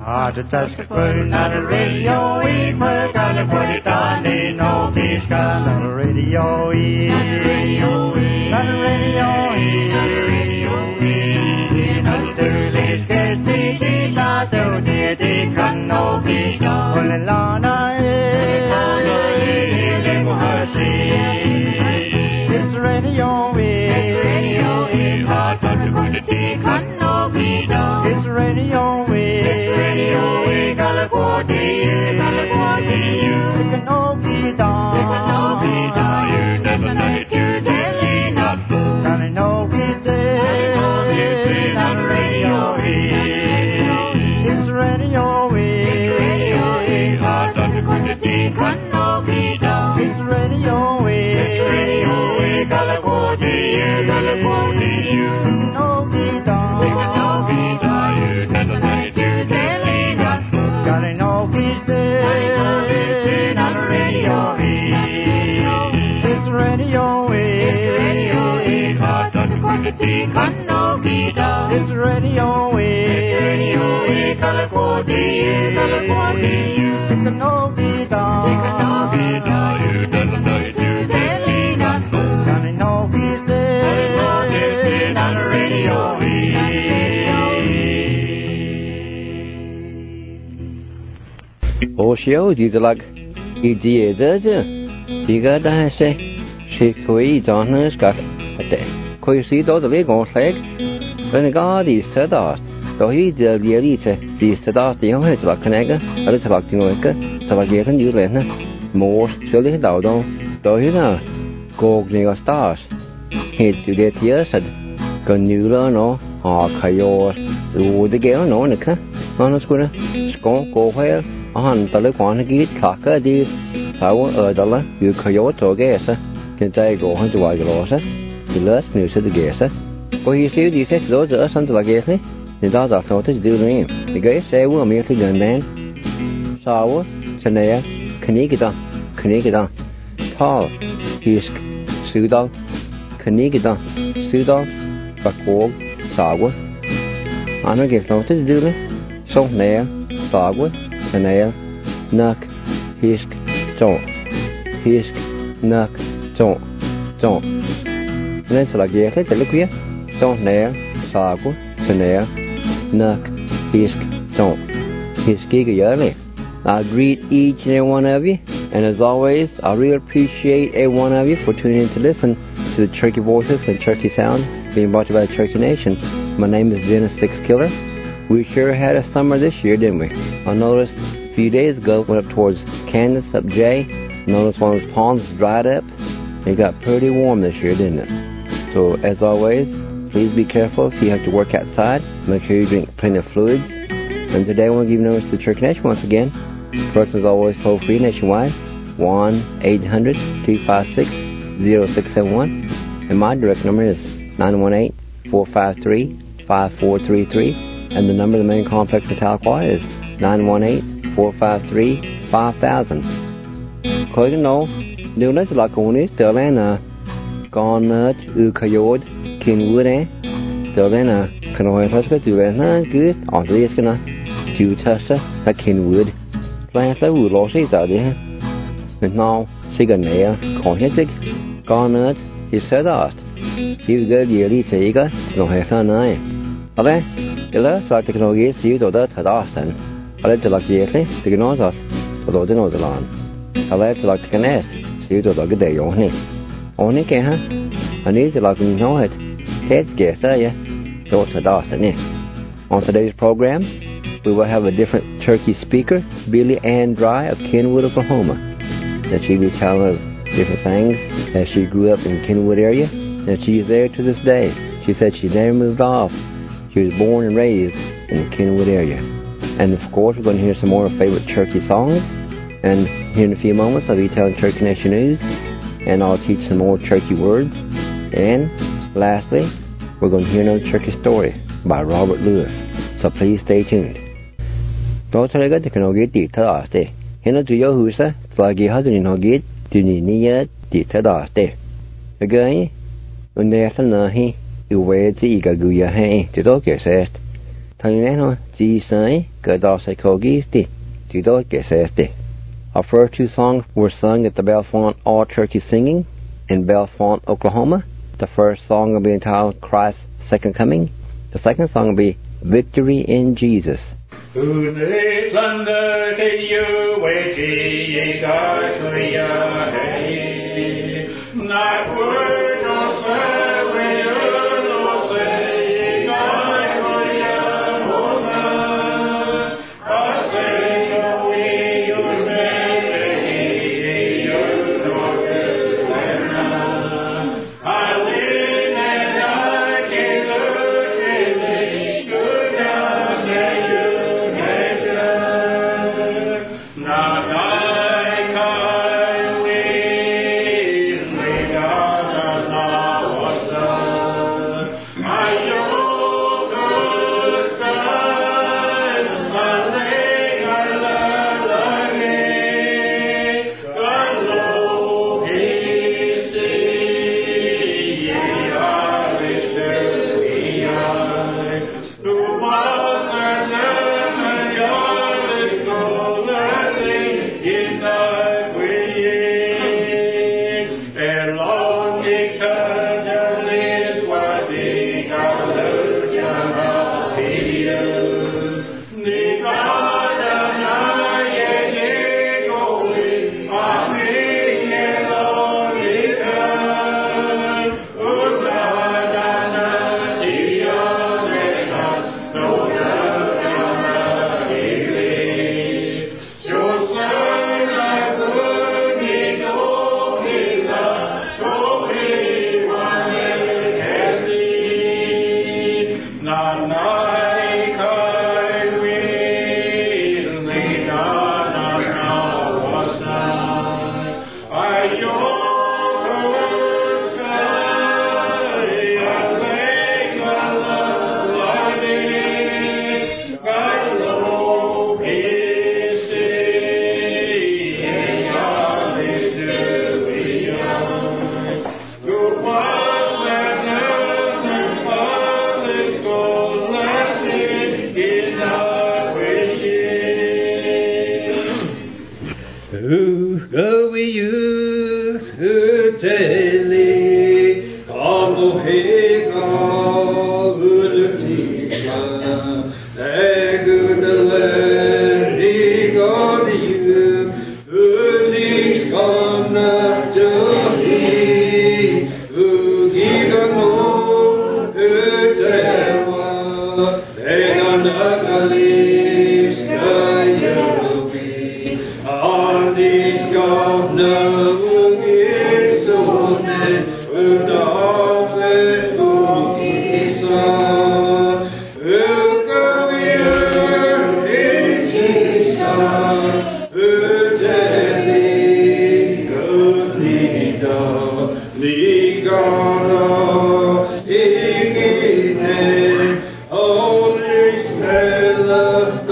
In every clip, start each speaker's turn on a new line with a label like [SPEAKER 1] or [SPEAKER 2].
[SPEAKER 1] to touch the foot, not a radio, we put on the body down, no fish gun, not a radio, not a radio, not a radio, not a radio, not a Thursday's case, we not do the gun, no fish gun, when the Lana is, it's radio, it's radio, hot on the body, gun, no fish gun, it's radio, it's radio,
[SPEAKER 2] Oh, show these like ideas, you got to say, she quit on her scarf. Could you see those legal flag? When God is to dust, though he did the elite, these to dust the young head like Canaga, a little like Tinoka, so I get a new lena, more surely down, though you know, go near stars. He'd to get tears at Ganula no, or Kayor, would the girl no, Nika, on a schooner, Skon, go where, on the look one gate, Kaka did, Tower, Dollar, you Coyote, guess, can they go on to Wagalosa? The last news of the guesser. For you see, these those are something like this. The dogs are sorted to do the name. The guys say, we'll meet the gun then. Sour, Tanea, Kanigida, Tall, Hisk, Sudal, Kanigida, Sudal, Backwog, Sawa. I don't get sorted to do it. So, Nair, Sawa, Tanea, Nuck, Hisk, Nuck, Don't. Nên sẽ là ghé thế tới lúc kia, trong nè, xà của, nè, nắc, hisk, trong, hisk cái giờ này. I greet each and every one of you, and as always, I really appreciate every one of you for tuning in to listen to the Cherokee Voices and Cherokee Sound being brought to you by the Cherokee Nation. My name is Dennis Sixkiller. We sure had a summer this year, didn't we? I noticed a few days ago, went up towards Kansas, up Jay, noticed one of those ponds dried up. It got pretty warm this year, didn't it? So, as always, please be careful if you have to work outside. Make sure you drink plenty of fluids. And today I want to give you notice to Cherokee Nation once again. First, as always, toll-free nationwide, 1-800-256-0671. And my direct number is 918-453-5433. And the number of the main complex in Tahlequah is 918-453-5000. Call you know, do not like on it, tell con coyote Kenwood tell then can I touch it to good on this gonna do test that Kenwood plant the wood losses out there and now cigar cohetic con he said that you go yearly take no hair son okay the last like the can get you to that at Austin I let the like yearly the know that although the nose along I let like the nest see you to the day only only can I need to like you know it. Ted's guess, yeah. So to Dawson. On today's program, we will have a different Cherokee speaker, Billy Ann Dry of Kenwood, Oklahoma. That she'll be telling us different things as she grew up in the Kenwood area, and she's there to this day. She said she never moved off. She was born and raised in the Kenwood area. And of course, we're going to hear some more of her favorite Cherokee songs. And here in a few moments, I'll be telling Cherokee Nation news. And I'll teach some more Cherokee words. And lastly, we're going to hear another Cherokee story by Robert Lewis. So please stay tuned. Då tror jag att det kan gå dit till det. Henne du gör huset, så jag hade ni nog gett du ni nya dit till det. Och när jag sen när he uwed i gaguya he till då sätt. Talinano G Gadasa Kogisti, Dido Geseste. Our first two songs were sung at the Bellefonte All Turkey Singing in Bellefonte, Oklahoma. The first song will be entitled Christ's Second Coming. The second song will be Victory in Jesus.
[SPEAKER 3] Holy Stella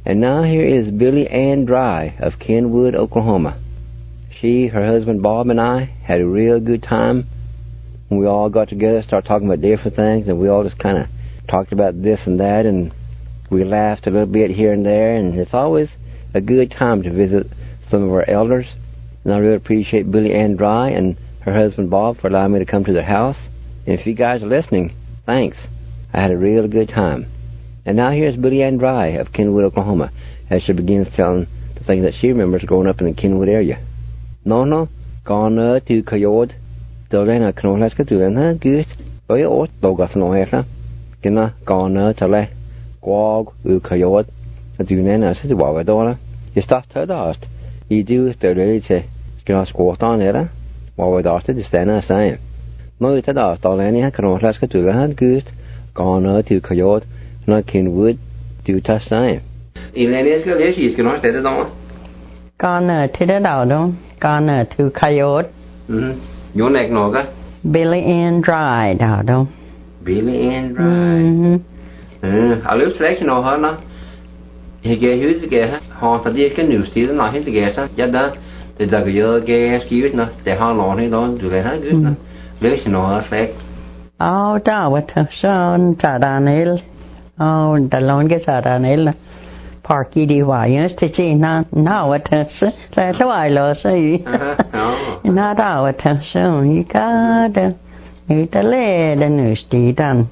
[SPEAKER 2] And now here is Billy Ann Dry of Kenwood, Oklahoma. She, her husband Bob, and I had a real good time when we all got together, started talking about different things, and we all just kind of talked about this and that, and we laughed a little bit here and there, and it's always a good time to visit some of our elders. And I really appreciate Billy Ann Dry and her husband Bob for allowing me to come to their house. And if you guys are listening, thanks. I had a real good time. And now here's Billy Ann Dry of Kenwood, Oklahoma, as she begins telling the things that she remembers growing up in the Kenwood area. No, gone to Coyote. Dolena Knoleska to Lena Good. Boy, or Dogas no Hesa. Gina gone to Le. Quag, Coyote. And do Nana said to Wawadola. You start to dust. You do the ready to Gina squat on era. Wawadasta is then a sign. No, it's a dust. Dolena Knoleska to Lena Good. Gone to Coyote. Not Kenwood. Do touch sign. Elenia's girl, she's going to stay at all.
[SPEAKER 3] Gone to the Dodo. Gone to Coyote.
[SPEAKER 2] Your neck noga?
[SPEAKER 3] Billy Ann Dry, Dodo.
[SPEAKER 2] Billy Ann Dry. I lose selection of her now. He gave you the guess. Haunt the deacon news, still not his guess. Yada, the dog your gas, cute, not the how long he don't do that good. Relation of her select.
[SPEAKER 3] Oh, da, what a son, Sadanil. Oh, the longest Sadanil. Parky DY, to now what a that's why I lost you. Not our attention, you got the lead and news done.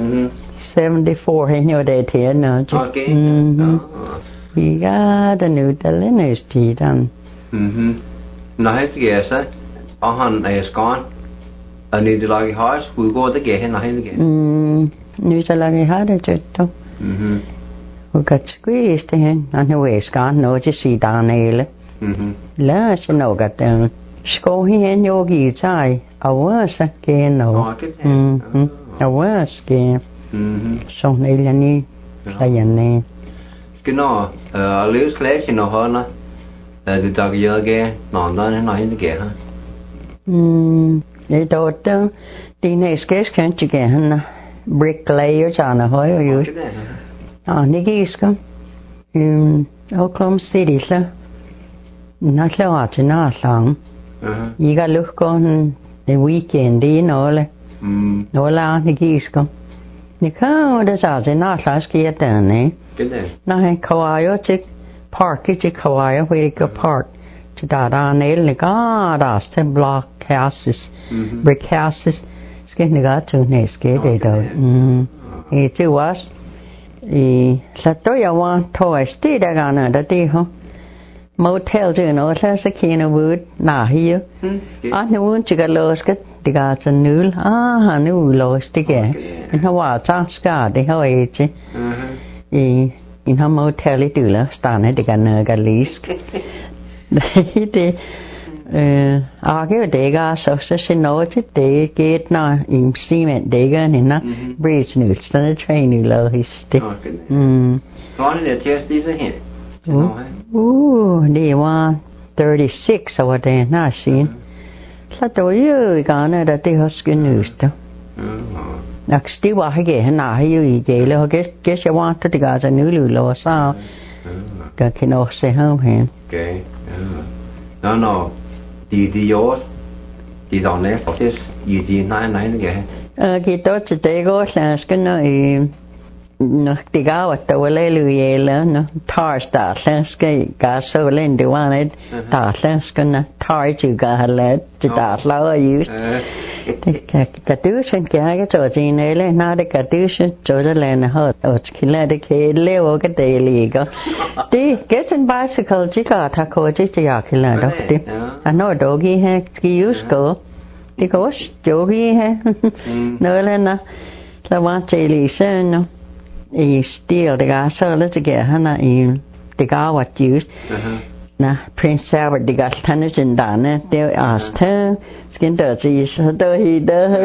[SPEAKER 3] 74 in your day here, no.
[SPEAKER 2] Okay.
[SPEAKER 3] You got the new news done.
[SPEAKER 2] No, it's yes, is gone. I need to like horse, we'll go again, I again.
[SPEAKER 3] News like had a jet. We got squeezed in, and the waist gone, no, just see down ale. Last, you know, got them. School here in Yogi Zai, a worse again, no. A worse game. So, Nilani, Sayane.
[SPEAKER 2] Skinner, a little slash in a horner. The dog yoga, not done and not in the gear.
[SPEAKER 3] They thought the next case can't you get bricklayers on a higher use. Nigiska in Oklahoma City, sir. Not large enough long. You got look on the weekend, you know, no la Nigiska. Nika, there's a not last year, eh? Now, Kawaii, chick park, it's a Kawaii, where you go park. To that on nail, the god, asked him block houses, brick houses. Skin got to next gate, they don't. It was. Tôi want toy stay there on the day, huh? Motel, you know, there's a can of wood, nah, here. I know you got lost, the gods and noodle, I knew lost again. In a wild town scar, the how age. In her motel, it do last stand it, the gun least. Argue they got so she knows it, they get now in cement, they got in a bridge news, the train you love his stick.
[SPEAKER 2] What did they test these ahead?
[SPEAKER 3] Ooh, they want 36 over there, not seen. So, do you gonna that they have good news though? Next, still, I get now you get, guess you want to the guys a new law, so got can all say home here.
[SPEAKER 2] Okay, no. The yours, the on there for this, you did 99 again.
[SPEAKER 3] Cái đó chỉ để có là cái nó thì gạo ở đâu lấy lười là nó tar start là cái cá sấu lên thì quan ấy tar là cái nó tar chữ cá là chỉ tar là ở dưới cái thứ sinh cái chỗ gì này là nó để cái thứ sinh chỗ đó là nó hết ở cái là cái leo cái đề lì cái thì cái trên bicycle chỉ có thà coi chỉ cái là đó thì anh nói đồ gì ha cái use có thì có chỗ gì ha nói là nó là quan chỉ lý sơn nó still the guy so let's get hana the guy what used na Prince Albert the guy tennis in dana they asked her skin dirty so he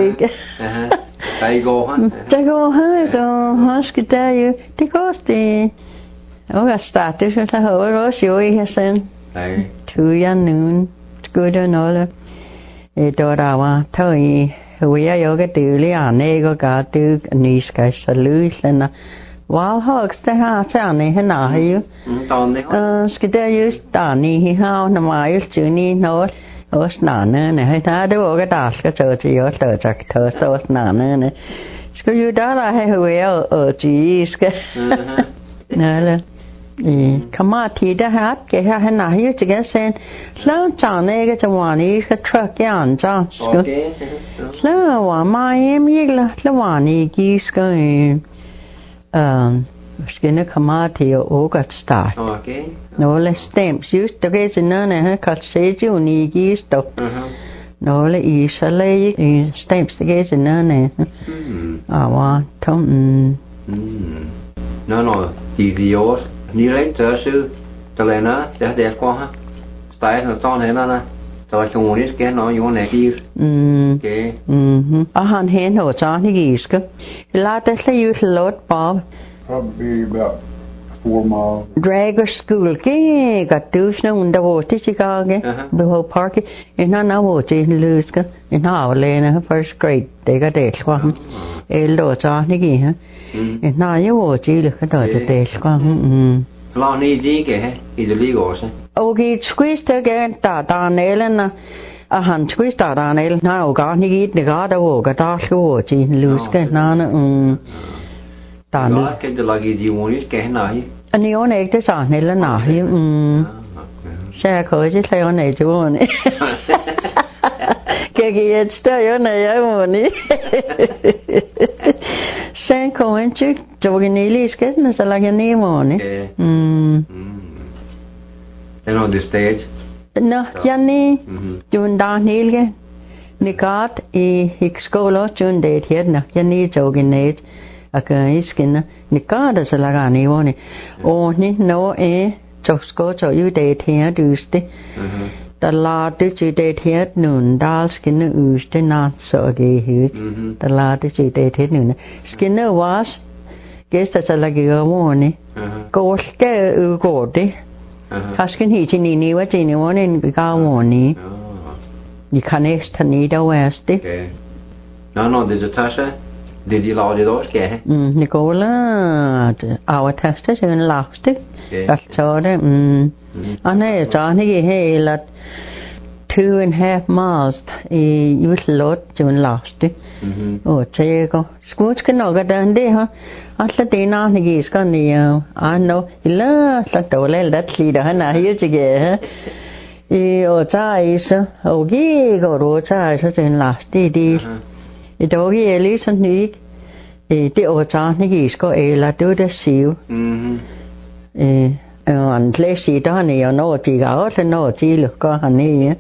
[SPEAKER 3] they go so ask you the cost the got started so the whole rush you hesen 2 young noon good and all đó là thôi we are yoga từ lý ảnh này có cả từ nis cái xử lý lên Wow, hugs the house on it, and I you. Skidder used Danny, he how no mile, Junie, no, or snana, and I had to walk at Aska to your church, so snana. School you that I have well, oh, geez. No, come on, Tita hat, get her and I used to get saying, slow down, they get a one, he's a truck, yeah, John. Slow one, my aim, you left the one, he's going. Skinner commodity or got start. No less stamps used to get in none, cut sage you need yeast of no less easily stamps to get in none. I want to.
[SPEAKER 2] No, the nearly to the Lena, that their qua. Style and ton Hena. So I can only scan on your neck. Okay.
[SPEAKER 3] A hand hen or Johnny Giska. Later use a lot, Bob.
[SPEAKER 1] Probably about 4 miles.
[SPEAKER 3] Drag or school, got two snow in the water, Chicago, the whole park, and now water in Luska, in our lane, first grade, they got a swam, a lot Johnny, and now you watch you look at the day swam.
[SPEAKER 2] Long easy, is a legal.
[SPEAKER 3] Okay, squeezed again, down Ellen. A hand squeezed out on Ellen now, got he eat the god of walk at our watch in Luska, none.
[SPEAKER 2] Nó cái là cái gì muốn cái này
[SPEAKER 3] anh yêu này cái sản này là nào hiếm xe khởi chứ xe này chú muốn cái kia xe này ai muốn đi xe khởi chứ cho cái này lý cái nó sẽ là cái này muốn đi
[SPEAKER 2] then on the stage
[SPEAKER 3] no Janni chun đàn hil cái nikat i hikskolo chun để thiệt nè Janni cho cái này cái skin nikada sa lagani woni o ni no chosko cho yu de thia duste ta la tu chi de thia nun dal skin uste na so ge hu ta la tu chi de thia nun skin was gesta sa lagi woni ko ke u ko de haskin hi chi ni wa chi ni woni ga woni ni kanex tani da weste
[SPEAKER 2] no de Natasha. Did you lodge it or scare?
[SPEAKER 3] Nicola, our test is in last. That's all. And I Johnny, hey, let 2.5 miles. You was lot to last. Oh, Chago. Schools can not get down there, huh? I said, they know he's gone near. I know. He loves like the well, that leader, and I hear to get. Oh, Chais, oh, gig or Chais in last day. I dag er ligesom nyt. Det overtager ikke skal eller det der siv. Han læser der han er når de går til når de lukker han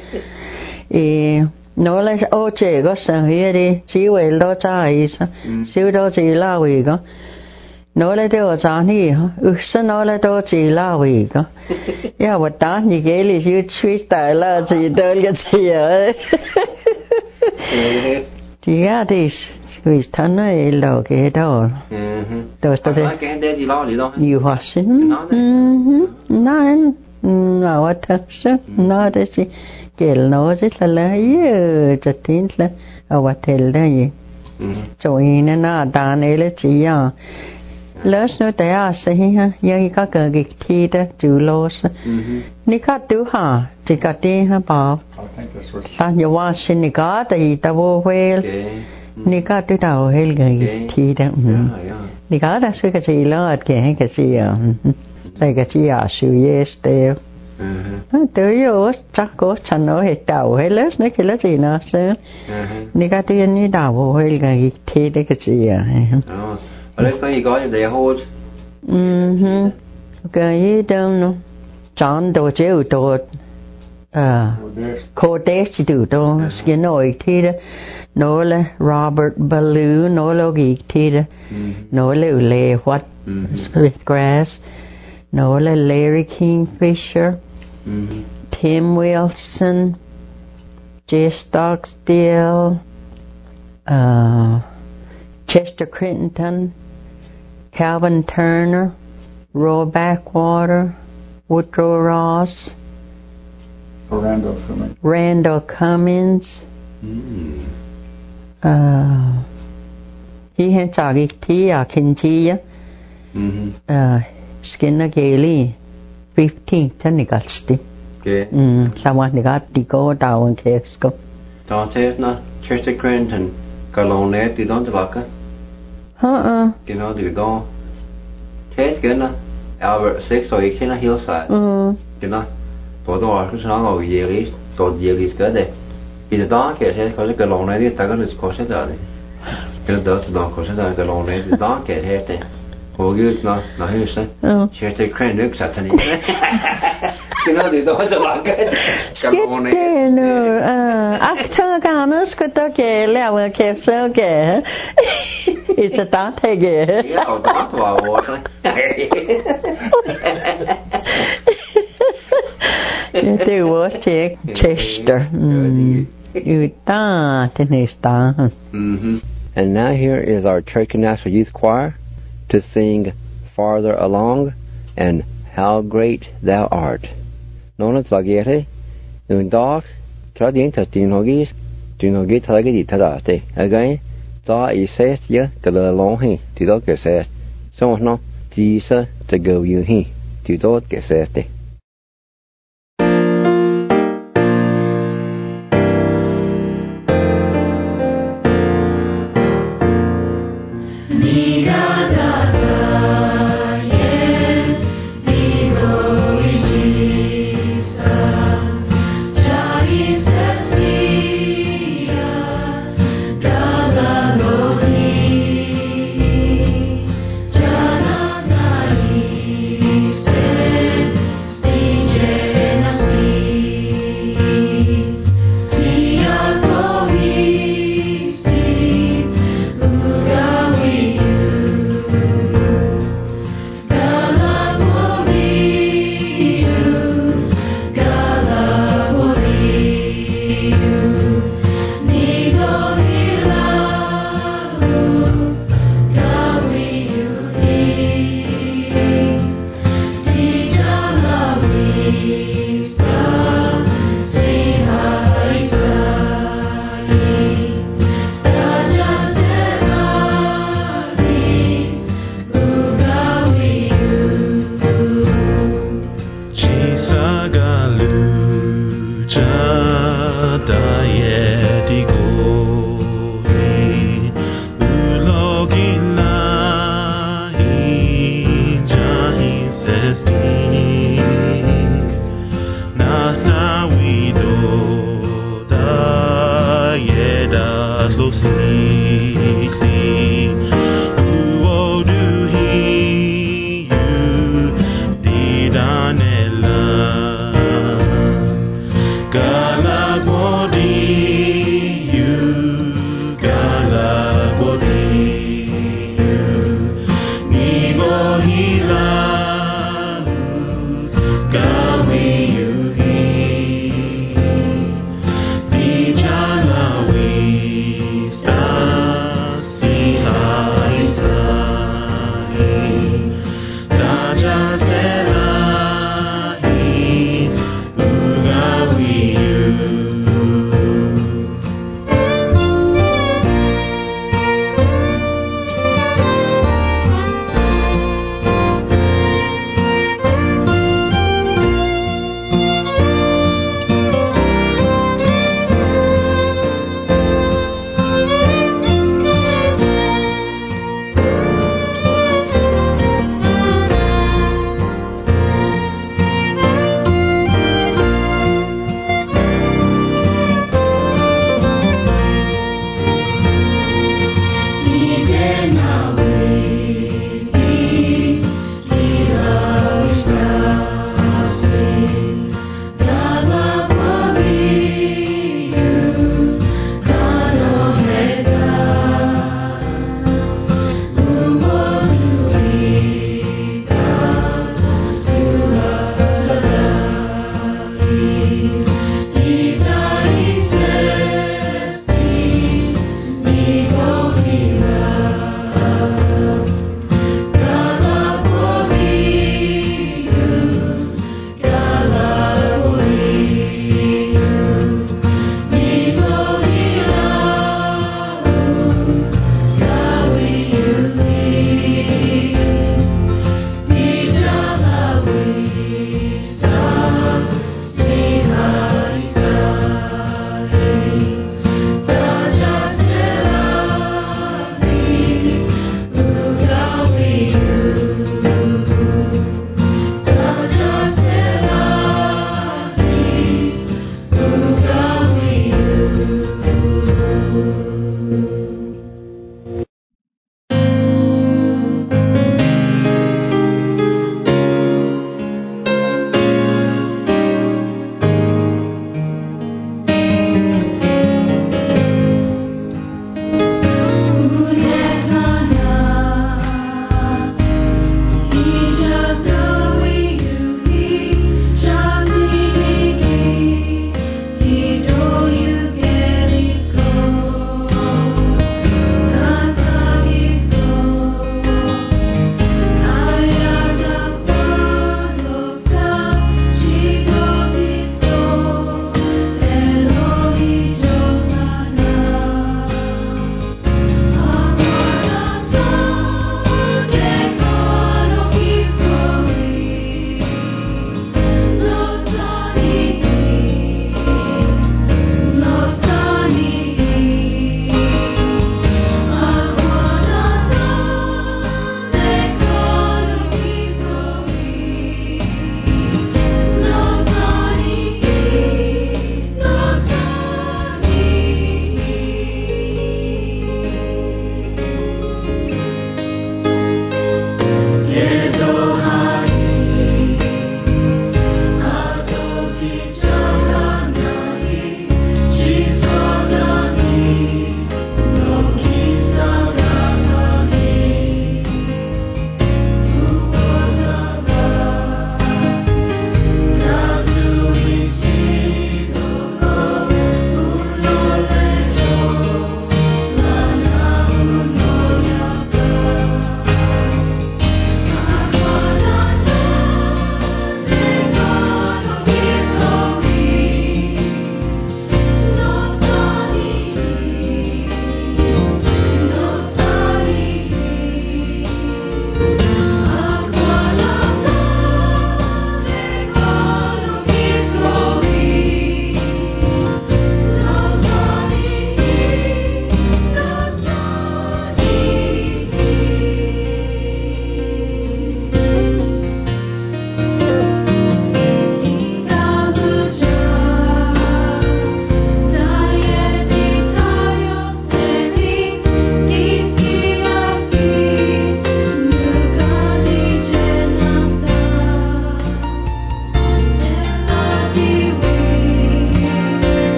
[SPEAKER 3] når læs åter går så her det siv eller tager i så siv der til laver går. Når det overtager ikke så når det der til laver går. Jeg var der ni gælder siv twist der eller til dølge til. Ja, det er squeezed han eller cái đó. Đó
[SPEAKER 2] là cái đấy gì lo gì đâu.
[SPEAKER 3] Nhiều hóa sinh. Nei, nó thật sự nó đấy chứ. Cái nó rất là lấy cho tin là ở hotel đấy. Cho nên nó đàn ấy là chỉ à. Lớp nó tại à sẽ ha, giờ các cái thi đó chủ lô sa. Ní các thứ ha, chỉ các đi ha bảo. Ta nhớว่าสินิกาแต่ตะโวเวลนิกาตัวดาวเฮลกันทีเดนิกาได้ซื้อกันสิแล้วอัดแกให้กันสิใส่กันสิชูเยสเตลตัวอยู่จักก็ฉันเอาเหตุดาวเฮลส์นี่คือแล้วสินะซึ่งนิกาตัวนี้ดาวเฮลกันทีได้กันสิ
[SPEAKER 2] แล้วก็อีกก็จะได้โฮด
[SPEAKER 3] ก็ยี่เดิมเนาะจานตัวเจ้าตัวKodesh du då skinoi tida nola Robert Ballou nola geek tida nola ule what Smithgrass nola Larry Kingfisher Tim Wilson J. Stocksdale Chester Crittenden Calvin Turner Roy Backwater Woodrow Ross Randall Cummins. He had talked to Kinchia. Skinna Gailey 15 Tanigalsti.
[SPEAKER 2] Okay.
[SPEAKER 3] Someone got the go down caves go.
[SPEAKER 2] Don't say na Chester Crenton. Galone di don't laka. You know du don't. Chase gonna Albert 6 or 8 in a hillside. You know. Todo arcus na go yearly. Todo yearly skade. Is a dark as he cause Galone is tagan is cossetade. It does not cossetade Galone is dark at hete. Hogus na huse. Chester Crenton satani. You know du don't laka. Galone.
[SPEAKER 3] Actor Ganas could okay, Level Cave so gay. It's a dante gay.
[SPEAKER 2] Yeah, that's what I was.
[SPEAKER 3] They were Chester. You thought in his town.
[SPEAKER 2] And now here is our Cherokee National Youth Choir to sing Farther Along and How Great Thou Art. Known as Lagere, in dog, Trading to Dinogis, Dinogit Tagadi Tadate. Again, da is says ya, the long he, the dog says. So no, Jesus, the go you he, the dog says.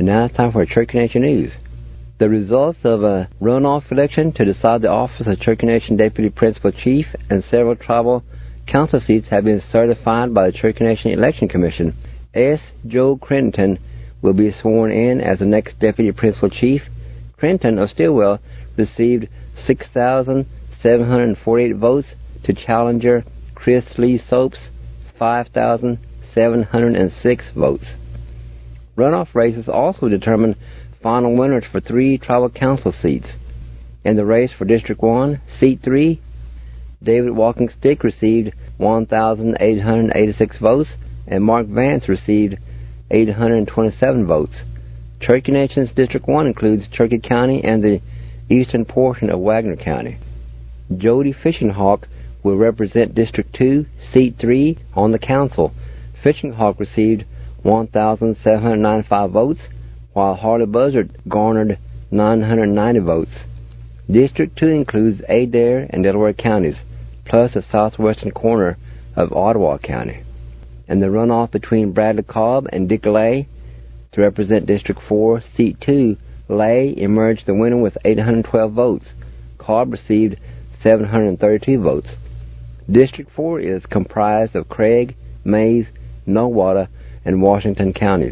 [SPEAKER 2] now it's time for Cherokee Nation News. The results of a runoff election to decide the office of Cherokee Nation Deputy Principal Chief and several tribal council seats have been certified by the Cherokee Nation Election Commission. S. Joe Crenton will be sworn in as the next Deputy Principal Chief. Crenton of Stilwell received 6,748 votes to challenger Chris Lee Soap's 5,706 votes. Runoff races also determined final winners for 3 tribal council seats. In the race for District 1, Seat 3, David Walking Stick received 1,886 votes, and Mark Vance received 827 votes. Cherokee Nation's District 1 includes Cherokee County and the eastern portion of Wagner County. Jody Fishing Hawk will represent District 2, Seat 3 on the council. Fishing Hawk received 1,795 votes, while Harley Buzzard garnered 990 votes. District 2 includes Adair and Delaware counties, plus the southwestern corner of Ottawa County. And the runoff between Bradley Cobb and Dick Lay to represent District 4, Seat 2, Lay emerged the winner with 812 votes. Cobb received 732 votes. District 4 is comprised of Craig, Mays, Nowata, and Washington counties.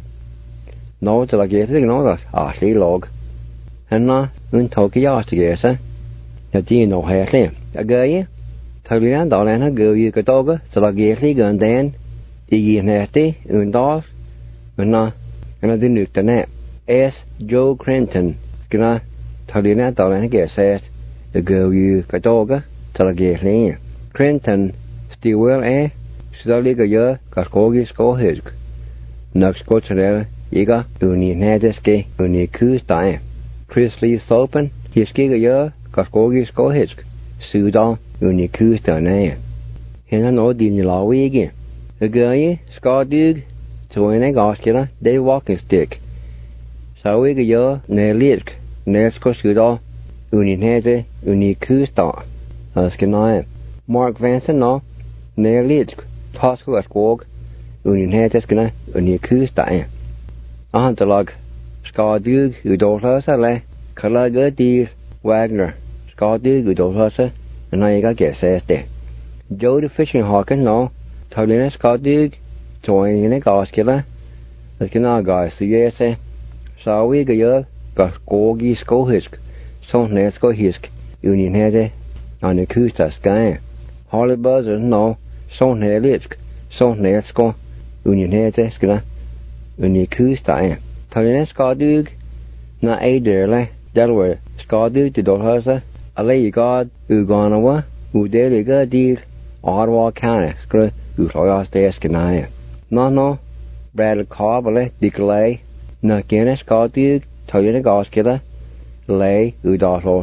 [SPEAKER 2] Nó cho là ghé thế nó là lý log. Hắn nó ưn thâu cái gió thì ghé sa. Nhà chi nó hè thế. Ghé thời lý đó là nó gửi như cái to cơ, cho là ghé thế gần đen. Ý nè thế ưn đó. Nó đi nước ta nè. S. Joe Crenton. Cái nó thời lý đó là nó ghé xe. Gửi như cái to cơ, cho là ghé thế. Crenton Stilwell Sẽ lý cái gió cả cố ghi cố hết. Nạc cố trở Iga uni nedeske uni kustai. Chris Lee Sopen hiski ga kaskogis kohisk. Sudan uni kustane. Hena no din lawigi. Agaye skadug toine gaskira de walking stick. Sawiga ya ne lisk nesko suda uni nede uni kusta. Askinae. Mark Vanson no ne lisk tasko askog uni nedeskina uni kustae. Ahantalag Skadug Udolhasa le Kalaga di Wagner Skadug Udolhasa and I got guess este. Joe the Fishing Hawk no Tolina Skadug join in a gaskilla as can our guys to yes so we go got gogi skohisk so nesko hisk union hede on the kusta sky Harley Buzzard no so nelisk so nesko union hede skilla Uni kusta Talina Skadug na Adair Delaware Skadug to Dolhasa Alay God Uganawa Udeliga Deal Ottawa County Screw Utoyas de Escanaya No Bradley Cobb Dick Lay Na Gena Skadug Talina Gaskilla Lay Udoslo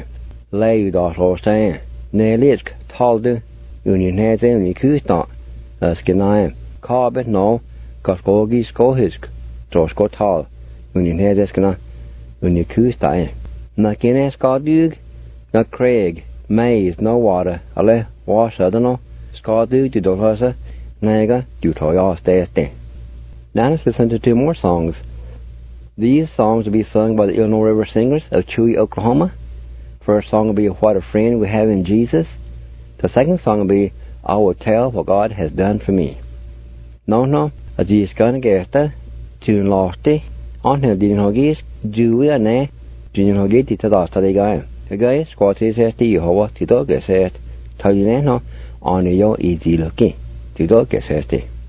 [SPEAKER 2] San Nelisk Taldu Union Heze Uni Kusta Escanaya Cobb no Kaskogi skohisk, trosko tal, union hedeskana, union kustai. Na kine skadug, na Craig, Mays, Nowata, ale washadano, skadug to dolhasa, nega, dutoya steste. Now let's listen to 2 more songs. These songs will be sung by the Illinois River Singers of Chewy, Oklahoma. First song will be What a Friend We Have in Jesus. The second song will be I Will Tell What God Has Done For Me. No. A Jesus gonna get June lofty on her din hoggies, Jewy and a Junior Hoggy to the study guy. The guy squats his at the Yehovah to dog get set. Tell you no on your easy looking to dog get set.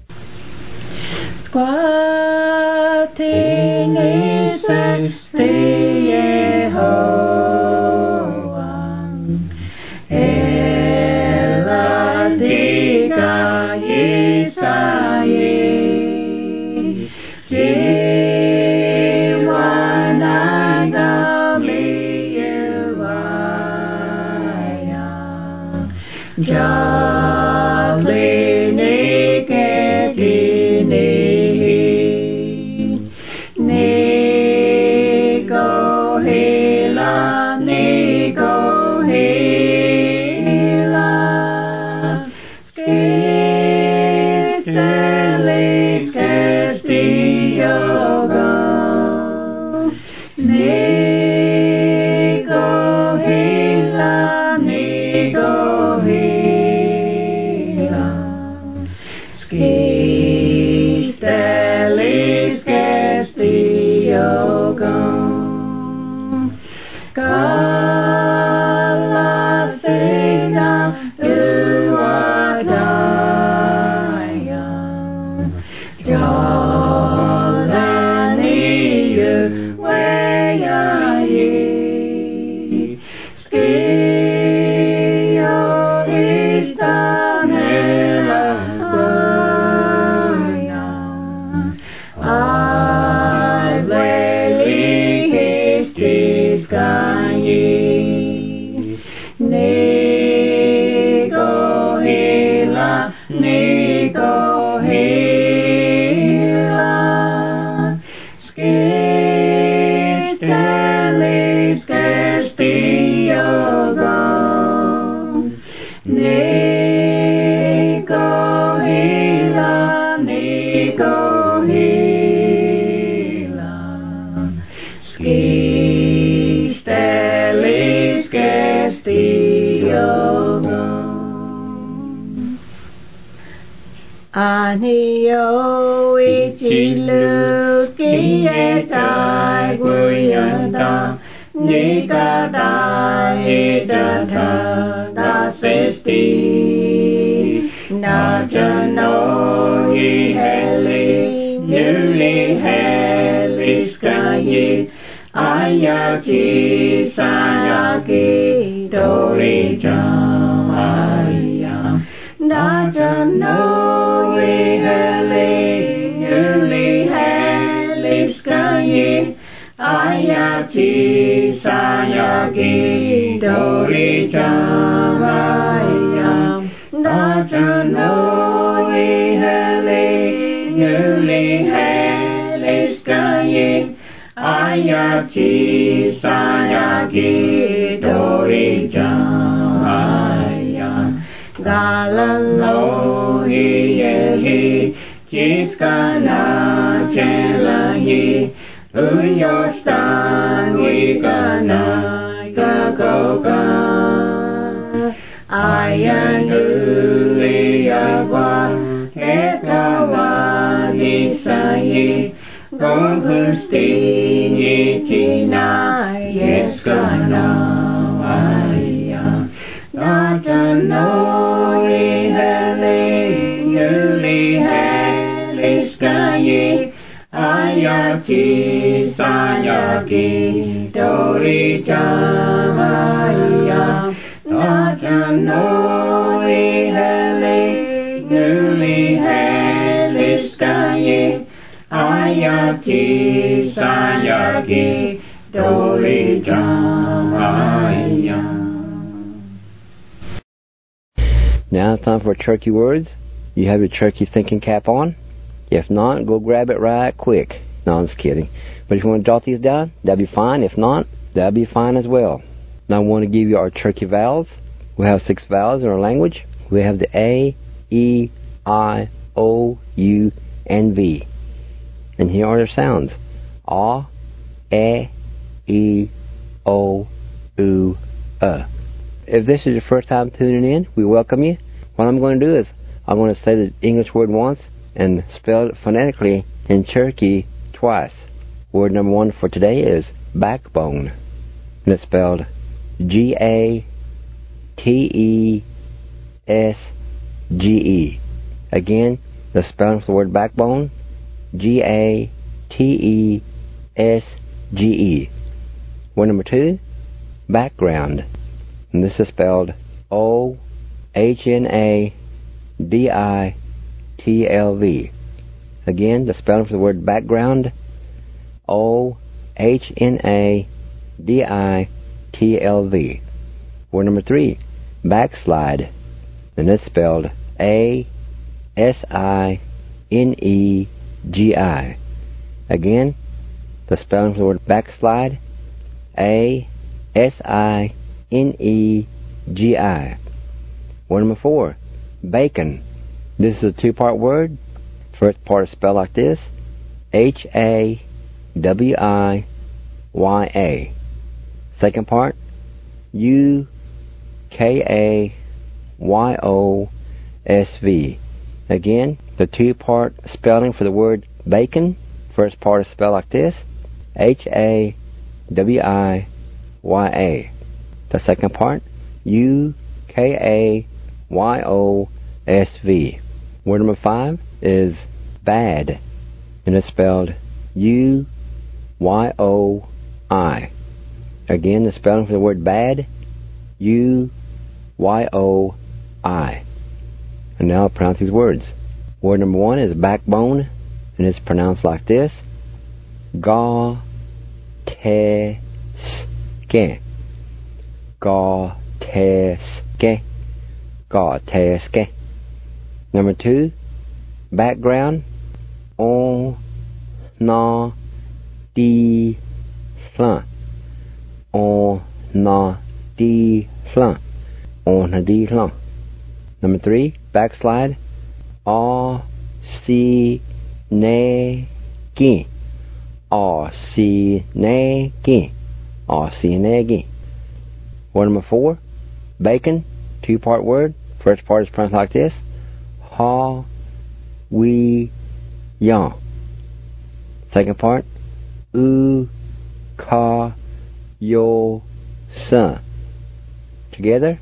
[SPEAKER 3] Squatting is the Yehovah. Ella diga Yisrael. Skistelis gestiogon. Kalasina uadaya. Jolani uweyayi. Anio ichilu kietai guyanta nikata idata dasesti najano iheli nuli heliskayi ayachi sayaki dorija aya najano Ayachi sayagi dori jamaya Najano ihele nuli hele skaye Ayachi sayagi dori jamaya Galalo yehi jiskana chelahi Uyostan wikana kakoka Ayanuli agwa ekawa nisayi Gohusti nichina yeskana aya Najano ihele nuli heliskayi Ayachi sayagi dori jamaya Najano ihele nuli heliskaye Ayachi sayagi dori jamaya.
[SPEAKER 2] Now it's time for Turkey words. You have your turkey thinking cap on? If not, go grab it right quick. No, I'm just kidding. But if you want to jot these down, that'll be fine. If not, that'll be fine as well. Now I want to give you our turkey vowels. We have 6 vowels in our language. We have the A, E, I, O, U, and V. And here are their sounds. A, E, O, U, If this is your first time tuning in, we welcome you. What I'm going to do is I'm going to say the English word once and spell it phonetically in Cherokee twice. Word number 1 for today is backbone. And it's spelled G-A-T-E-S-G-E. Again, the spelling for the word backbone, G-A-T-E-S-G-E. Word number 2, background. And this is spelled O-H-N-A-D-I-T-L-V. Again, the spelling for the word background, O-H-N-A-D-I-T-L-V. Word number 3, backslide. And it's spelled A-S-I-N-E-G-I. Again, the spelling for the word backslide, A-S-I-N-E-G-I. Word number 4, bacon. This is a 2-part word. First part is spelled like this, H-A-W-I-Y-A. Second part, U-K-A-Y-O-S-V. Again, the two-part spelling for the word bacon. First part is spelled like this, Hawya. The second part, Ukayosv. Word number 5 is bad, and it's spelled Uyoi. Again, the spelling for the word bad, Uyoi. And now I'll pronounce these words. Word number 1 is backbone, and it's pronounced like this, Gateske. Gateske. Gateske. Number 2, background, on na di flan. On na di flan. On na di flan. Number 3, backslide, si ne gi. Si ne gi. Si ne gi. Word number 4, bacon, two-part word. First part is pronounced like this, Hawya. Second part, Ukayosa. Together,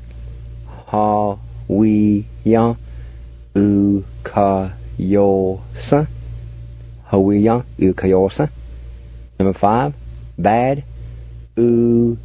[SPEAKER 2] Hawya, Ukayosa. Hawya, Ukayosa. Number 5, bad, Uyoi.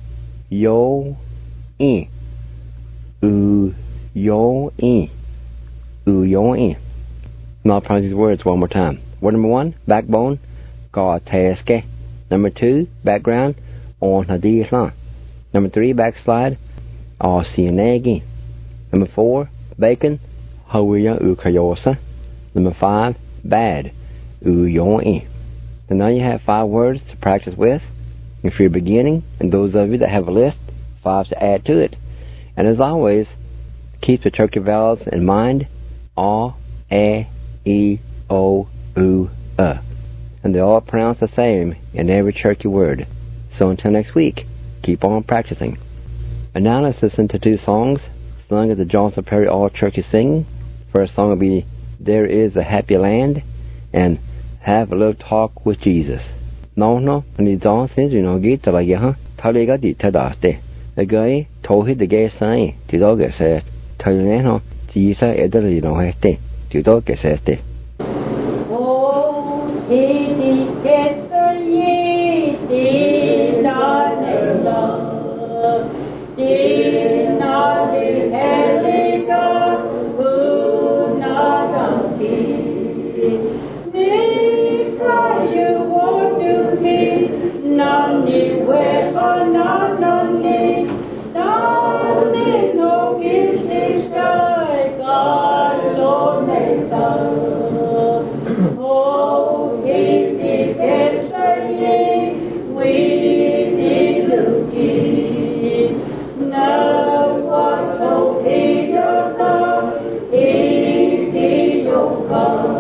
[SPEAKER 2] Uyoi. Uyoi. Now I'll pronounce these words one more time. Word number 1, backbone, Gateske. Number 2, background, on na di flan. Number 3, backslide, si ne gi. Number 4, bacon, Hawya Ukayosa. Number 5, bad, Uyoi. And now you have 5 words to practice with. If you're beginning, and those of you that have a list, 5 to add to it. And as always, keep the Cherokee vowels in mind, A, E, O, U, and they all pronounce the same in every Cherokee word. So until next week, keep on practicing. And now let's listen to 2 songs sung at the Johnson Prairie All Cherokee Singing. First song will be There Is a Happy Land and Have a Little Talk with Jesus. No, ni Johnson, you know, get to like ya, Taliga di Tadaste. A guy told him the gay sign, to dog says, Talino, Jesus, Edel, no, este, to dog says.
[SPEAKER 4] Oh, it is ye, did not love, did not the Helica, who not until. You want to be none where or none no gives this sky, God Lord make oh, he did say we did look in. Now what so he your love, he did your love.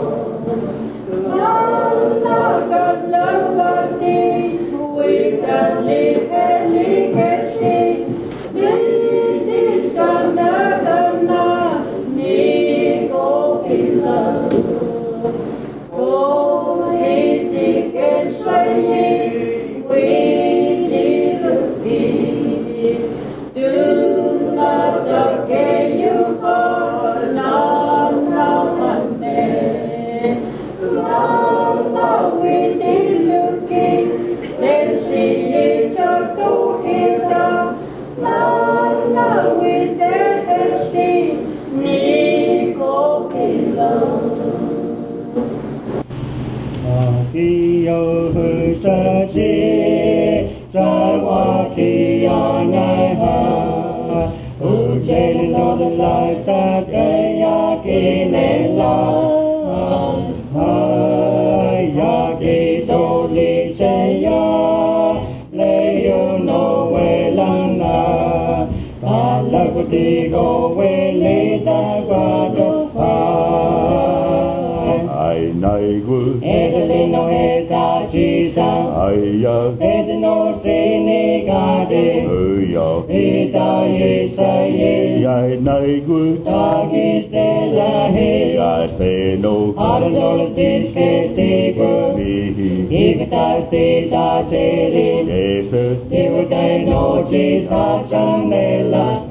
[SPEAKER 1] Hawya, yo. Ita yesa ye. Yai nai gu. Tagi stella he. Yai se no. Arandola diske tigo. Ikata stita teli. Jesus. Iwate no jisa chanela.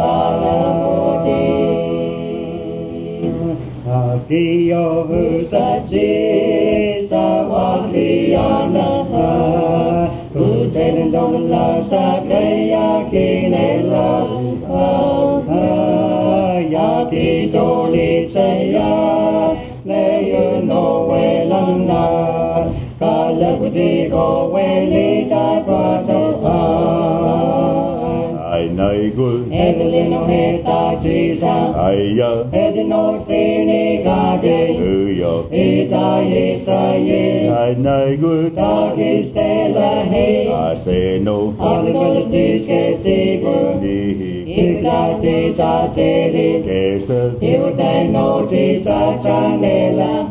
[SPEAKER 1] Dio husa jisa wakiana. Uten don la sakaya kinela. Yaki doli saya. Leyo no welanga. Kalabudi go weli taipado. I know good. Evelyn no heta jisa. Aya. Edino sini gade. Uyo. Ita yesa ye. I know good. Dagi stella he. I say no. Arnold diske tigo. Ita tita teli. Jesus. Iwate no tisa chanela.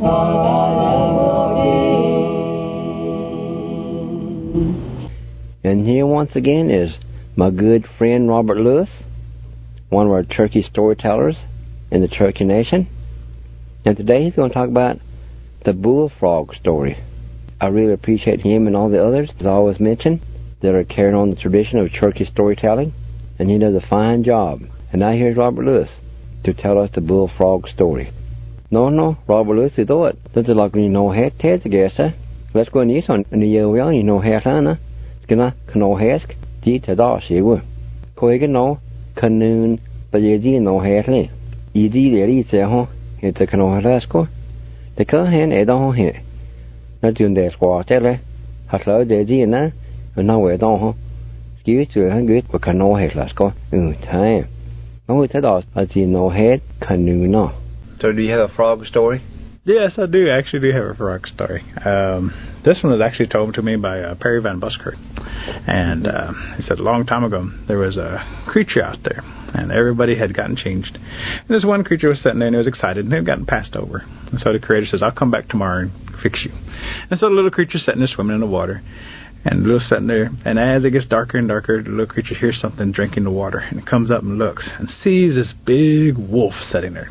[SPEAKER 2] And here once again is my good friend Robert Lewis, one of our Cherokee storytellers in the Cherokee Nation. And today he's going to talk about the bullfrog story. I really appreciate him and all the others, as I always mention, that are carrying on the tradition of Cherokee storytelling, and he does a fine job. And now here's Robert Lewis to tell us the bullfrog story. No, Robert Lewis is it. That's like when you know hat, I guess. Let's go and use on the year well, you know hat, Anna. It's gonna know hask. Dita da she will. Coigan no, canoon, but you no hairly. You did it, it's a canoe rasco. The Cohan Edon here. Not doing that squaw tele. Hatlo de Gina, and now we're done. Give it to a good for canoe head lasco. Time. No, it's as you know head canoe no. So, do you have a frog story?
[SPEAKER 5] Yes, I do. I actually do have a frog story. This one was actually told to me by Perry Van Buskirk. And he said a long time ago, there was a creature out there, and everybody had gotten changed. And this one creature was sitting there, and he was excited, and he had gotten passed over. And so the creator says, I'll come back tomorrow and fix you. And so the little creature's sitting there swimming in the water. And the little sitting there, and as it gets darker and darker, the little creature hears something drinking the water, and it comes up and looks and sees this big wolf sitting there.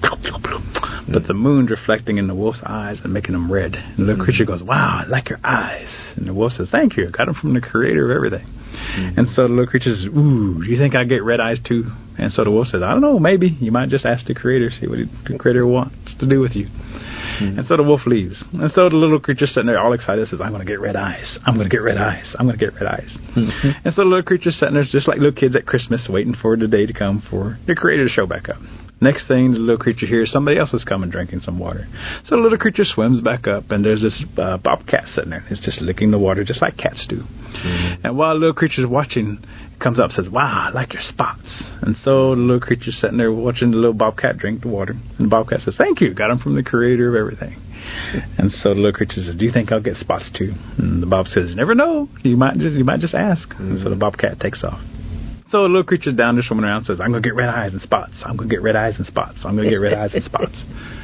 [SPEAKER 5] But the moon's reflecting in the wolf's eyes and making them red. And the little creature goes, wow, I like your eyes. And the wolf says, thank you, I got them from the creator of everything. And so the little creature says, ooh, do you think I get red eyes too? And so the wolf says, I don't know, maybe. You might just ask the creator, see what the creator wants to do with you. And so the wolf leaves. And so the little creature sitting there all excited says, I'm going to get red eyes. I'm going to get red eyes. I'm going to get red eyes. And so the little creature sitting there just like little kids at Christmas waiting for the day to come for the creator to show back up. Next thing, the little creature hears somebody else is coming drinking some water. So the little creature swims back up, and there's this bobcat sitting there. It's just licking the water just like cats do. And while the little creature's watching, it comes up and says, wow, I like your spots. And so the little creature's sitting there watching the little bobcat drink the water. And the bobcat says, thank you, got them from the creator of everything. And so the little creature says, do you think I'll get spots too? And the bob says, never know. You might just ask. And so the bobcat takes off. So the little creature's down there swimming around and says, I'm going to get red eyes and spots. I'm going to get red eyes and spots. I'm going to get red eyes and spots.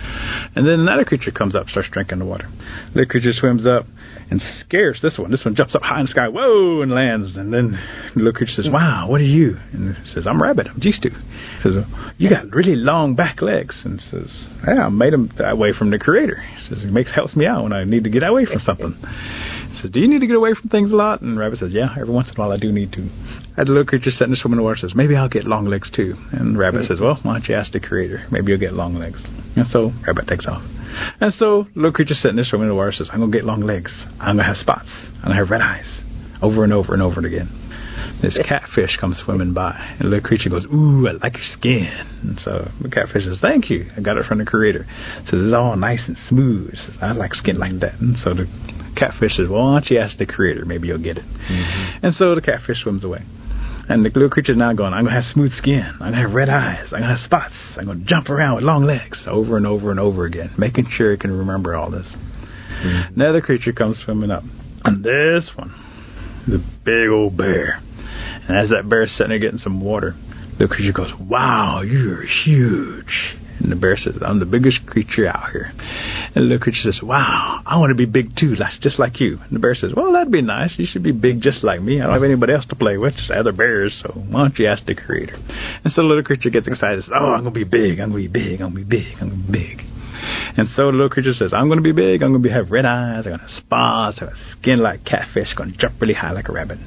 [SPEAKER 5] And then another creature comes up, starts drinking the water. The little creature swims up and scares this one. This one jumps up high in the sky, whoa, and lands. And then the little creature says, wow, what are you? And it says, I'm Rabbit. I'm G-Stu. He says, you got really long back legs. And says, yeah, I made them that way from the creator. He says, helps me out when I need to get away from something. He says, do you need to get away from things a lot? And Rabbit says, yeah, every once in a while I do need to. And the little creature sitting there swimming in the water says, maybe I'll get long legs too. And Rabbit says, well, why don't you ask the creator? Maybe you'll get long legs. And so Rabbit takes off. And so the little creature sitting there swimming in the water says, I'm going to get long legs. I'm going to have spots. I'm going to have red eyes. Over and over and over again. This catfish comes swimming by. And the little creature goes, ooh, I like your skin. And so the catfish says, thank you. I got it from the creator. It says, it's all nice and smooth. It says, I like skin like that. And so the catfish says, well, why don't you ask the creator? Maybe you'll get it. And so the catfish swims away. And the little creature's now going, I'm going to have smooth skin. I'm going to have red eyes. I'm going to have spots. I'm going to jump around with long legs. Over and over and over again, making sure it can remember all this. Another creature comes swimming up. And this one is a big old bear. And as that bear's sitting there getting some water, The creature goes, wow, you're huge. And the bear says, I'm the biggest creature out here. And the little creature says, wow, I want to be big too, just like you. And the bear says, well, that'd be nice. You should be big just like me. I don't have anybody else to play with, just other bears. So why don't you ask the Creator? And so the little creature gets excited and says, oh, I'm going to be big. I'm going to be big. I'm going to be big. I'm going to be big. And so the little creature says, I'm going to be big. I'm going to have red eyes. I'm going to have spots. I'm going to have skin like catfish. I'm going to jump really high like a rabbit.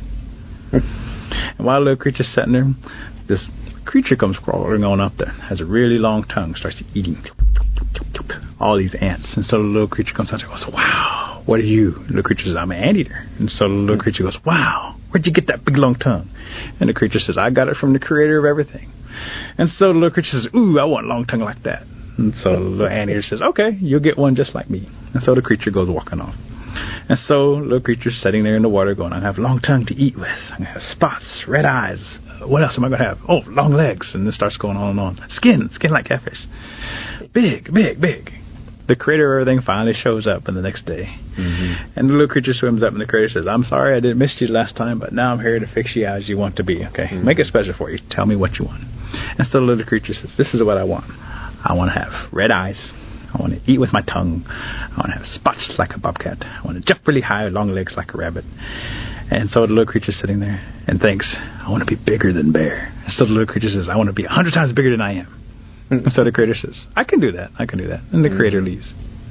[SPEAKER 5] And while the little creature's sitting there, this creature comes crawling on up there, has a really long tongue, starts eating all these ants. And so the little creature comes out and goes, wow, what are you? The little creature says, I'm an anteater. And so the little creature goes, wow, where'd you get that big long tongue? And the creature says, I got it from the Creator of everything. And so the little creature says, ooh, I want a long tongue like that. And so the little anteater says, okay, you'll get one just like me. And so the creature goes walking off. And so the little creature's sitting there in the water going, I'm going to have a long tongue to eat with. I'm going to have spots, red eyes. What else am I going to have? Oh, long legs. And this starts going on and on. Skin like catfish. Big, big, big. The Creator of everything finally shows up the next day. Mm-hmm. And the little creature swims up and the Creator says, I'm sorry I didn't miss you last time, but now I'm here to fix you as you want to be. Okay, make it special for you. Tell me what you want. And so the little creature says, this is what I want. I want to have red eyes. I want to eat with my tongue. I want to have spots like a bobcat. I want to jump really high, long legs like a rabbit. And so the little creature's sitting there and thinks, I want to be bigger than bear. And so the little creature says, I want to be 100 times bigger than I am. And so the Creator says, I can do that. I can do that. And the Creator leaves.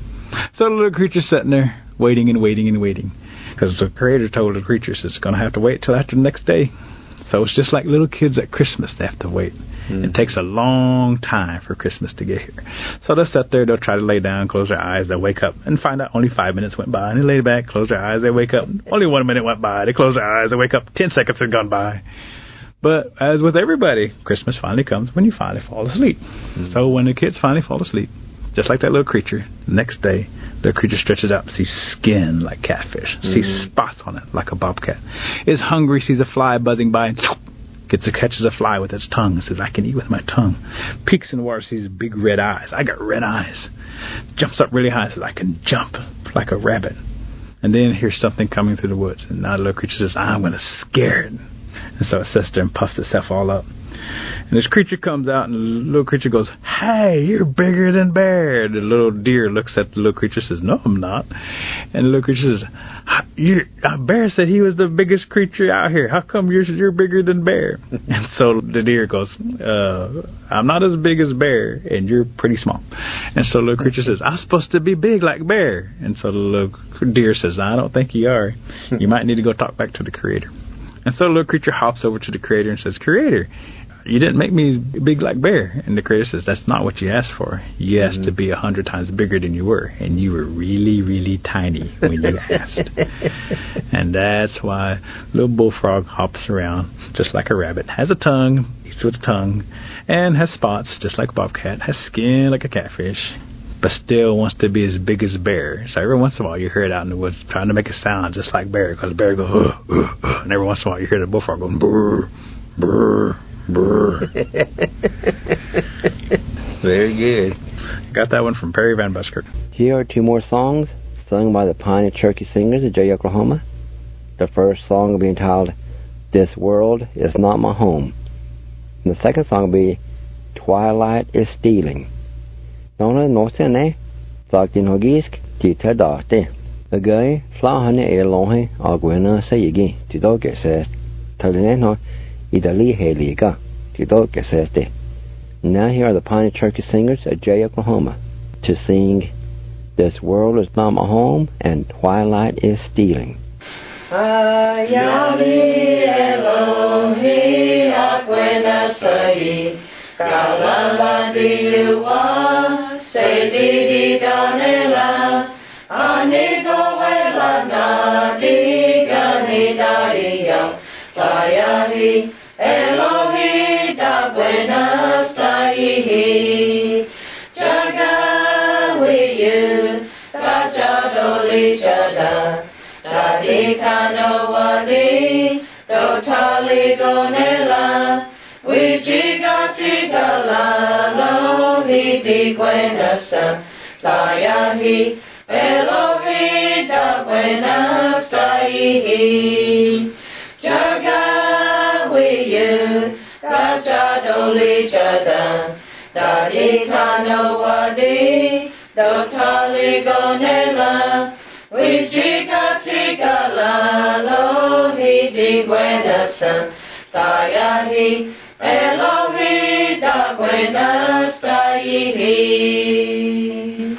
[SPEAKER 5] So the little creature's sitting there waiting and waiting and waiting. Because the Creator told the creatures it's going to have to wait till after the next day. So it's just like little kids at Christmas. They have to wait. It takes a long time for Christmas to get here. So they'll sit there. They'll try to lay down, close their eyes. They'll wake up and find out only 5 minutes went by. And they lay back, close their eyes. They wake up. Only 1 minute went by. They close their eyes. They wake up. 10 seconds had gone by. But as with everybody, Christmas finally comes when you finally fall asleep. So when the kids finally fall asleep, just like that little creature, the next day, the creature stretches out, sees skin like catfish, sees spots on it like a bobcat, is hungry, sees a fly buzzing by, and catches a fly with its tongue, says, I can eat with my tongue. Peeks in the water, sees big red eyes. I got red eyes. Jumps up really high, says, I can jump like a rabbit. And then hears something coming through the woods, and now the little creature says, I'm going to scare it. And so it sits there and puffs itself all up. And this creature comes out, and the little creature goes, hey, you're bigger than bear. The little deer looks at the little creature and says, no, I'm not. And the little creature says, bear said he was the biggest creature out here. How come you're bigger than bear? And so the deer goes, I'm not as big as bear, and you're pretty small. And so the little creature says, I'm supposed to be big like bear. And so the little deer says, I don't think you are. You might need to go talk back to the Creator. And so the little creature hops over to the Creator and says, Creator, you didn't make me big like bear. And the Creator says, that's not what you asked for. You asked to be 100 times bigger than you were. And you were really, really tiny when you asked. And that's why little bullfrog hops around just like a rabbit, has a tongue, eats with a tongue, and has spots just like a bobcat, has skin like a catfish, but still wants to be as big as a bear. So every once in a while you hear it out in the woods trying to make a sound just like bear, because the bear goes, and every once in a while you hear the bullfrog go, brr, brr, brr.
[SPEAKER 2] Very good.
[SPEAKER 5] Got that one from Perry Van Buskirk.
[SPEAKER 2] Here are two more songs sung by the Pioneer Cherokee Singers of Jay, Oklahoma. The first song will be entitled, This World Is Not My Home. And the second song will be, Twilight is Stealing. Donna Nosene, Sagtin Hogisk, Tita Darte. A gay, Flahane Elohe, Aguena Sayigi, Tito Gesest, Talineno, Idali Heliga, Tito Geseste. Now here are the Pioneer Cherokee Singers of Jay, Oklahoma, to sing This World Is Not My Home and Twilight is Stealing.
[SPEAKER 4] Ayali Elohi Aguena Sayi, Kalala Diwa, Sedidi Danela, Anigo Wela Nadi Ganidaya, Tayahi, Elohi da Buena Staihi, Jagawi you, Kajadoli Jada, Dadi Kanowadi, Dotali Gonela, Wijigati Galalo, Hidi Buenasa, Tayahi, Elohi da Buena Staihi, Jagawi you, Kajadoli li cha da da di ka no wa di do ta li go ne la we ji ga ti ga la lo hi di buena sa ta ya hi Elohi da buena sa hi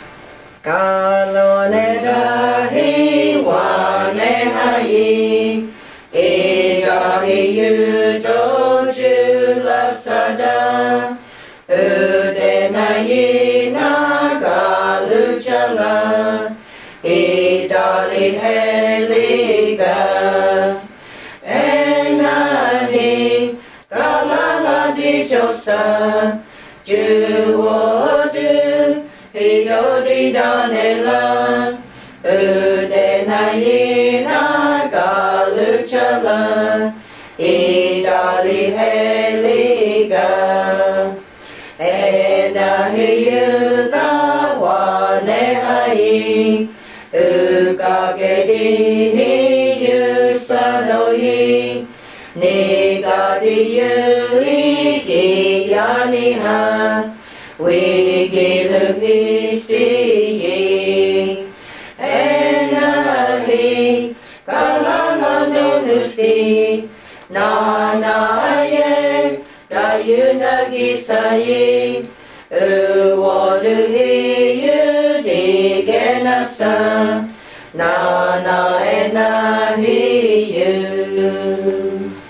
[SPEAKER 4] Kalone da hi wa ne hai e ga hi yu do ju la sa da de na yi na ga lu cha la e da li he li ga e na hi ka la la di jo sa ju wo du he do di da ne la de na yi na ga lu cha la e da li he li ga e na hi yu da wa ne hai ka ge di hi yu sa no yi ni ga di yu i ki ya ni ha we ge lu ni sti yi e na hi ka la la no nu sti na na ye da yu na gi sa yi wo lu hi yu di ge na sa na na e na hi yu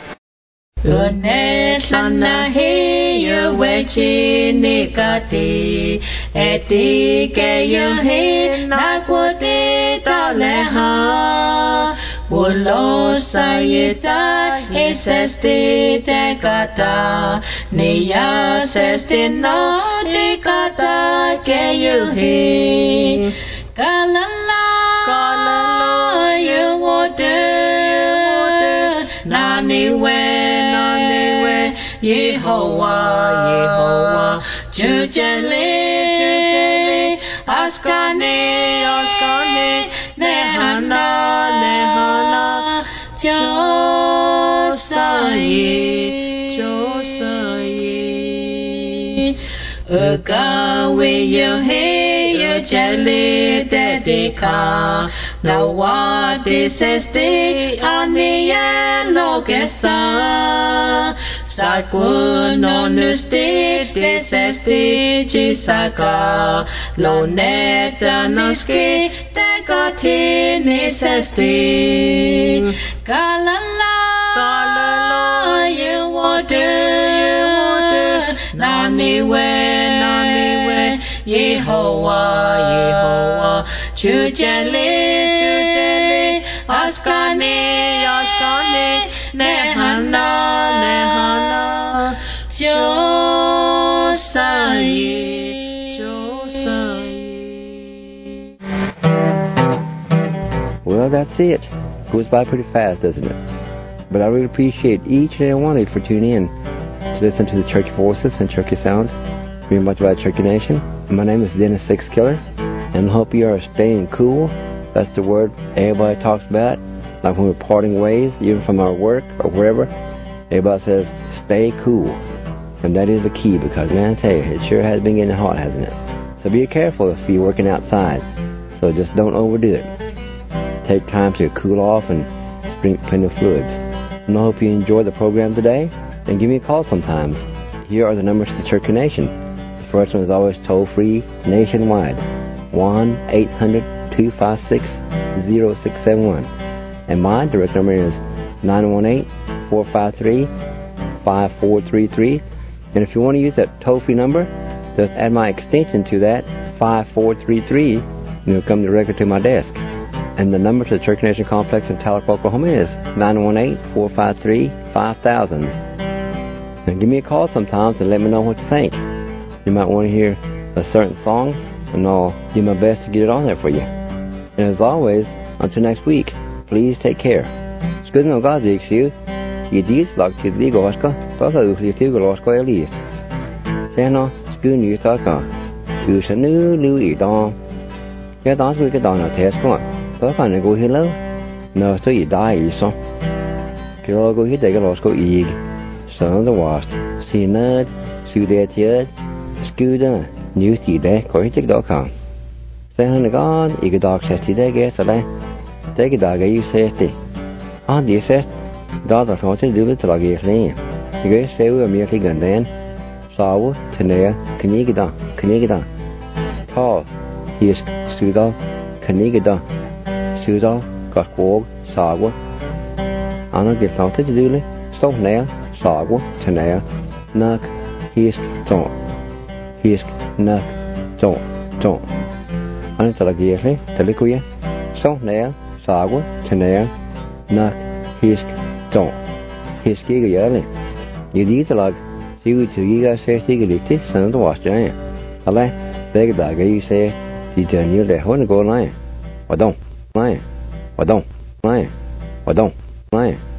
[SPEAKER 4] ne sana hi yu we chi ni ka ti e ti ke yu hi na ku ti ta le ha wo lo sa ye ta e se sti te ka ta ni ya se sti no ti ka ta ke yu hi ka la la you wo de na ni we Yehovah ju jeli askane ne hana jo sai ga we yo he yo jeli de ka na wa de sesti ani ye lo ke sa Sakun onusti desesti chisaka lo neta noski tekati nisesti kalala you water naniwe Yehovah chujeli askani nehana
[SPEAKER 2] Well, that's it. Goes by pretty fast, doesn't it? But I really appreciate each and every one of you for tuning in to listen to the Church Voices and Churchy Sounds, being much about Churchy Nation. My name is Dennis Sixkiller, and I hope you are staying cool. That's the word everybody talks about. Like when we're parting ways, even from our work or wherever, everybody says, stay cool. And that is the key because, man, I tell you, it sure has been getting hot, hasn't it? So be careful if you're working outside. So just don't overdo it. Take time to cool off and drink plenty of fluids. And I hope you enjoyed the program today. And give me a call sometimes. Here are the numbers to the Church Nation. The first one is always toll-free nationwide. 1-800-256-0671. And my direct number is 918-453-5433. And if you want to use that toll-free number, just add my extension to that, 5433, and it'll come directly to my desk. And the number to the Church Nation Complex in Tahlequah, Oklahoma is 918-453-5000. And give me a call sometimes and let me know what you think. You might want to hear a certain song, and I'll do my best to get it on there for you. And as always, until next week, please take care. Good no gazi xiu. You did like to the Goska, but I usually to Goska at least. Sano, schoon you talk on. You shall new eat on. Get on with it on a test one. Talk on and go hello. No, so you die, you saw. Kill go hit the Goska egg. Son the Wast, Sinad, Sudetiad, Scuda, Newtide, Cortic.com. Say on the God, you could dog safety day, guess a take a dog, you safety. On the set, dog of haunted do it to log your name. You guys say we are merely gun then. Saw, Tenea, Canigida. Tall, he is Suda, Canigida. Suda, got wog, Sawa. Anna gets out to do it. So now, Sawa, Tenea, Nuck, Hisk, Don't. Hisk, Nuck, Don't. Anna Talagier, Telequia. So now, Sawa, Tenea, Nuck, Hisk, Don't. Hiskiga Yerly. You need to log. See what you guys say, Stiglity, Son of the Wash Giant. Ale, take a dog, you say, you turn you there, want to go lying. Or don't, lying. Or don't, lying. Or don't, lying.